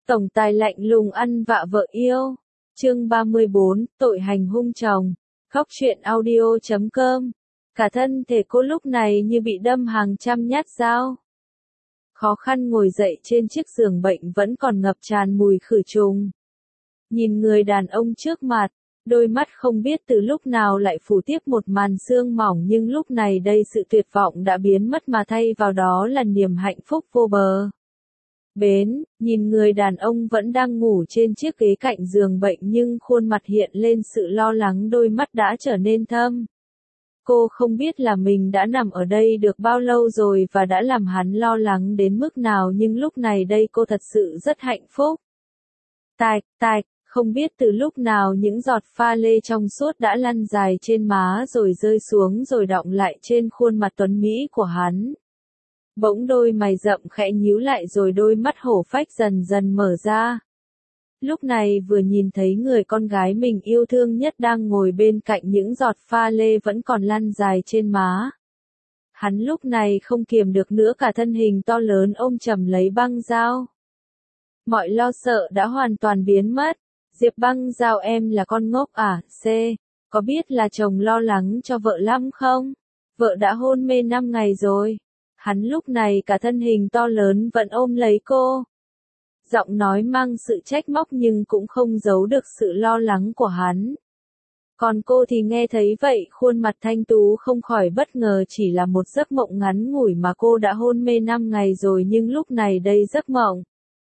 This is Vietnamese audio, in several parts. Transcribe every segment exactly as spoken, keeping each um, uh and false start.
Tổng tài lạnh lùng ăn vạ vợ yêu. Chương ba mươi bốn, tội hành hung chồng. Khóc chuyện audio chấm com. Cả thân thể cô lúc này như bị đâm hàng trăm nhát dao. Khó khăn ngồi dậy trên chiếc giường bệnh vẫn còn ngập tràn mùi khử trùng. Nhìn người đàn ông trước mặt, đôi mắt không biết từ lúc nào lại phủ tiếp một màn sương mỏng, nhưng lúc này đây sự tuyệt vọng đã biến mất mà thay vào đó là niềm hạnh phúc vô bờ bến. Nhìn người đàn ông vẫn đang ngủ trên chiếc ghế cạnh giường bệnh nhưng khuôn mặt hiện lên sự lo lắng, đôi mắt đã trở nên thâm. Cô không biết là mình đã nằm ở đây được bao lâu rồi và đã làm hắn lo lắng đến mức nào, nhưng lúc này đây cô thật sự rất hạnh phúc. Tạch, tạch, không biết từ lúc nào những giọt pha lê trong suốt đã lăn dài trên má rồi rơi xuống rồi đọng lại trên khuôn mặt tuấn mỹ của hắn. Bỗng đôi mày rậm khẽ nhíu lại rồi đôi mắt hổ phách dần dần mở ra. Lúc này vừa nhìn thấy người con gái mình yêu thương nhất đang ngồi bên cạnh những giọt pha lê vẫn còn lăn dài trên má. Hắn lúc này không kiềm được nữa, cả thân hình to lớn ôm chầm lấy Băng Dao. Mọi lo sợ đã hoàn toàn biến mất. Diệp Băng Dao, em là con ngốc à? C. Có biết là chồng lo lắng cho vợ lắm không? Vợ đã hôn mê năm ngày rồi. Hắn lúc này cả thân hình to lớn vẫn ôm lấy cô. Giọng nói mang sự trách móc nhưng cũng không giấu được sự lo lắng của hắn. Còn cô thì nghe thấy vậy, khuôn mặt thanh tú không khỏi bất ngờ, chỉ là một giấc mộng ngắn ngủi mà cô đã hôn mê năm ngày rồi, nhưng lúc này đây giấc mộng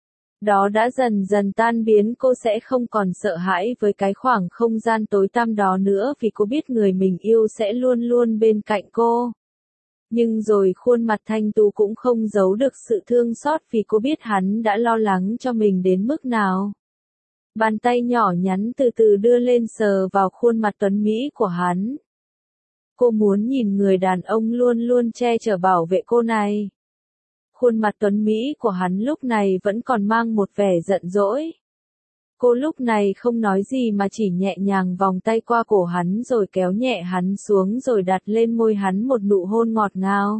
đó đã dần dần tan biến. Cô sẽ không còn sợ hãi với cái khoảng không gian tối tăm đó nữa, vì cô biết người mình yêu sẽ luôn luôn bên cạnh cô. Nhưng rồi khuôn mặt thanh tú cũng không giấu được sự thương xót, vì cô biết hắn đã lo lắng cho mình đến mức nào. Bàn tay nhỏ nhắn từ từ đưa lên sờ vào khuôn mặt tuấn mỹ của hắn. Cô muốn nhìn người đàn ông luôn luôn che chở bảo vệ cô này. Khuôn mặt tuấn mỹ của hắn lúc này vẫn còn mang một vẻ giận dỗi. Cô lúc này không nói gì mà chỉ nhẹ nhàng vòng tay qua cổ hắn rồi kéo nhẹ hắn xuống rồi đặt lên môi hắn một nụ hôn ngọt ngào.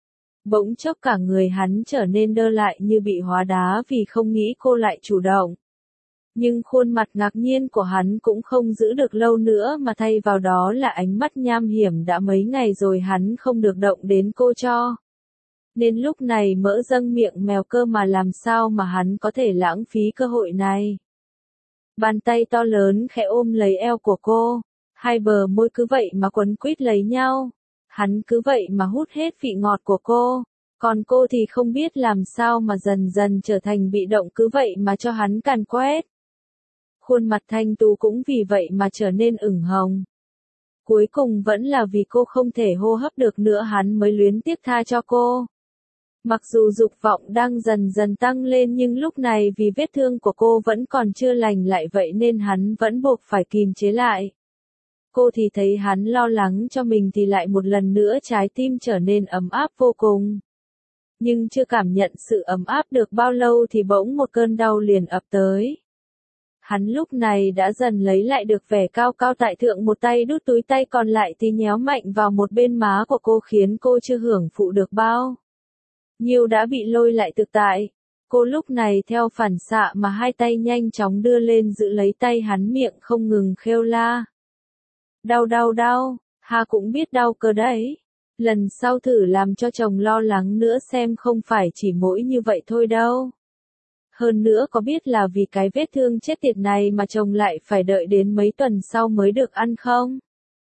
Bỗng chốc cả người hắn trở nên đơ lại như bị hóa đá vì không nghĩ cô lại chủ động. Nhưng khuôn mặt ngạc nhiên của hắn cũng không giữ được lâu nữa, mà thay vào đó là ánh mắt nham hiểm. Đã mấy ngày rồi hắn không được động đến cô cho. Nên lúc này mỡ dâng miệng mèo cơ mà làm sao mà hắn có thể lãng phí cơ hội này. Bàn tay to lớn khẽ ôm lấy eo của cô, hai bờ môi cứ vậy mà quấn quýt lấy nhau. Hắn cứ vậy mà hút hết vị ngọt của cô, còn cô thì không biết làm sao mà dần dần trở thành bị động, cứ vậy mà cho hắn càn quét. Khuôn mặt thanh tú cũng vì vậy mà trở nên ửng hồng. Cuối cùng vẫn là vì cô không thể hô hấp được nữa hắn mới luyến tiếc tha cho cô. Mặc dù dục vọng đang dần dần tăng lên nhưng lúc này vì vết thương của cô vẫn còn chưa lành lại, vậy nên hắn vẫn buộc phải kìm chế lại. Cô thì thấy hắn lo lắng cho mình thì lại một lần nữa trái tim trở nên ấm áp vô cùng. Nhưng chưa cảm nhận sự ấm áp được bao lâu thì bỗng một cơn đau liền ập tới. Hắn lúc này đã dần lấy lại được vẻ cao cao tại thượng, một tay đút túi, tay còn lại thì nhéo mạnh vào một bên má của cô khiến cô chưa hưởng thụ được bao nhiêu đã bị lôi lại thực tại. Cô lúc này theo phản xạ mà hai tay nhanh chóng đưa lên giữ lấy tay hắn, miệng không ngừng kêu la. Đau đau đau, ha cũng biết đau cơ đấy. Lần sau thử làm cho chồng lo lắng nữa xem, không phải chỉ mỗi như vậy thôi đâu. Hơn nữa có biết là vì cái vết thương chết tiệt này mà chồng lại phải đợi đến mấy tuần sau mới được ăn không?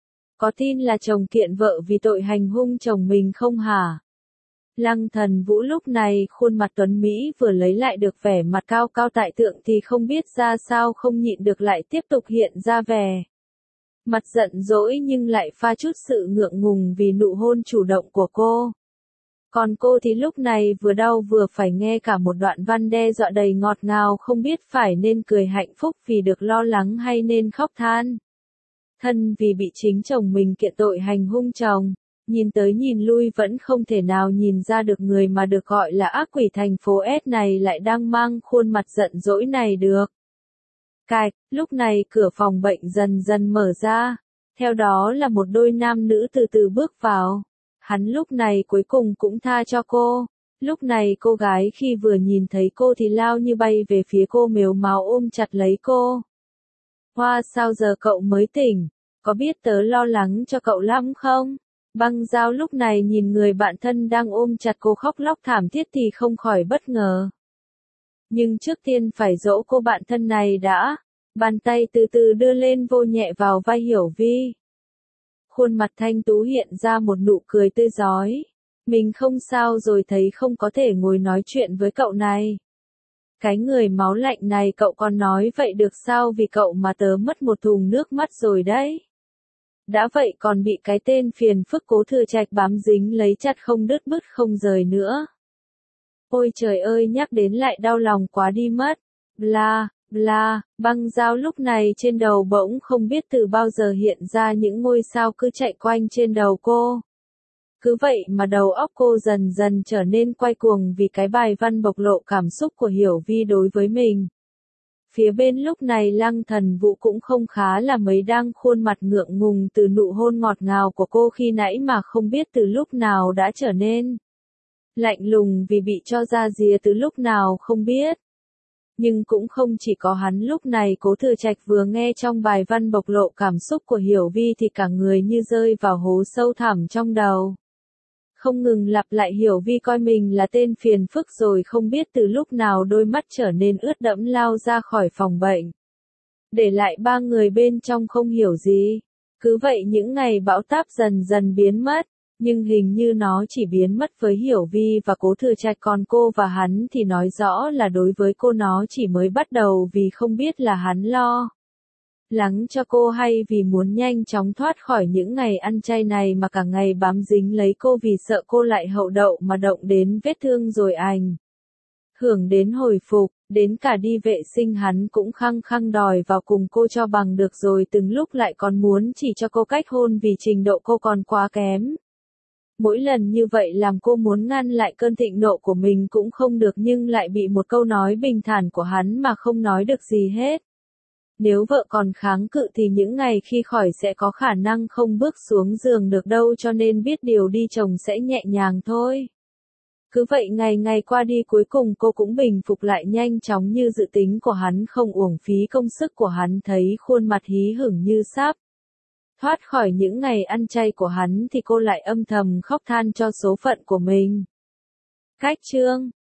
Có tin là chồng kiện vợ vì tội hành hung chồng mình không hả? Lăng Thần Vũ lúc này khuôn mặt tuấn mỹ vừa lấy lại được vẻ mặt cao cao tại thượng thì không biết ra sao không nhịn được lại tiếp tục hiện ra vẻ mặt giận dỗi, nhưng lại pha chút sự ngượng ngùng vì nụ hôn chủ động của cô. Còn cô thì lúc này vừa đau vừa phải nghe cả một đoạn văn đe dọa đầy ngọt ngào, không biết phải nên cười hạnh phúc vì được lo lắng hay nên khóc than thân vì bị chính chồng mình kiện tội hành hung chồng. Nhìn tới nhìn lui vẫn không thể nào nhìn ra được người mà được gọi là ác quỷ thành phố S này lại đang mang khuôn mặt giận dỗi này được. Cạch, lúc này cửa phòng bệnh dần dần mở ra, theo đó là một đôi nam nữ từ từ bước vào. Hắn lúc này cuối cùng cũng tha cho cô. Lúc này cô gái khi vừa nhìn thấy cô thì lao như bay về phía cô mếu máo ôm chặt lấy cô. Hoa, sao giờ cậu mới tỉnh? Có biết tớ lo lắng cho cậu lắm không? Băng Giao lúc này nhìn người bạn thân đang ôm chặt cô khóc lóc thảm thiết thì không khỏi bất ngờ. Nhưng trước tiên phải dỗ cô bạn thân này đã. Bàn tay từ từ đưa lên vô nhẹ vào vai Hiểu Vi. Khuôn mặt thanh tú hiện ra một nụ cười tươi rói. Mình không sao rồi, thấy không có thể ngồi nói chuyện với cậu này. Cái người máu lạnh này cậu còn nói vậy được sao, vì cậu mà tớ mất một thùng nước mắt rồi đấy. Đã vậy còn bị cái tên phiền phức Cố Thừa Trạch bám dính lấy chặt không đứt bứt không rời nữa. Ôi trời ơi, nhắc đến lại đau lòng quá đi mất. Bla, bla, Băng Giao lúc này trên đầu bỗng không biết từ bao giờ hiện ra những ngôi sao cứ chạy quanh trên đầu cô. Cứ vậy mà đầu óc cô dần dần trở nên quay cuồng vì cái bài văn bộc lộ cảm xúc của Hiểu Vi đối với mình. Phía bên lúc này Lăng Thần Vũ cũng không khá là mấy, đang khuôn mặt ngượng ngùng từ nụ hôn ngọt ngào của cô khi nãy mà không biết từ lúc nào đã trở nên lạnh lùng vì bị cho ra rìa từ lúc nào không biết. Nhưng cũng không chỉ có hắn, lúc này Cố Thừa Trạch vừa nghe trong bài văn bộc lộ cảm xúc của Hiểu Vi thì cả người như rơi vào hố sâu thẳm trong đầu. Không ngừng lặp lại Hiểu Vi coi mình là tên phiền phức rồi không biết từ lúc nào đôi mắt trở nên ướt đẫm lao ra khỏi phòng bệnh. Để lại ba người bên trong không hiểu gì. Cứ vậy những ngày bão táp dần dần biến mất, nhưng hình như nó chỉ biến mất với Hiểu Vi và Cố Thừa Trạch, còn cô và hắn thì nói rõ là đối với cô nó chỉ mới bắt đầu, vì không biết là hắn lo lắng cho cô hay vì muốn nhanh chóng thoát khỏi những ngày ăn chay này mà cả ngày bám dính lấy cô vì sợ cô lại hậu đậu mà động đến vết thương rồi ảnh hưởng đến hồi phục. Đến cả đi vệ sinh hắn cũng khăng khăng đòi vào cùng cô cho bằng được, rồi từng lúc lại còn muốn chỉ cho cô cách hôn vì trình độ cô còn quá kém. Mỗi lần như vậy làm cô muốn ngăn lại cơn thịnh nộ của mình cũng không được, nhưng lại bị một câu nói bình thản của hắn mà không nói được gì hết. Nếu vợ còn kháng cự thì những ngày khi khỏi sẽ có khả năng không bước xuống giường được đâu, cho nên biết điều đi chồng sẽ nhẹ nhàng thôi. Cứ vậy ngày ngày qua đi, cuối cùng cô cũng bình phục lại nhanh chóng như dự tính của hắn, không uổng phí công sức của hắn. Thấy khuôn mặt hí hửng như sắp thoát khỏi những ngày ăn chay của hắn thì cô lại âm thầm khóc than cho số phận của mình. Cách chương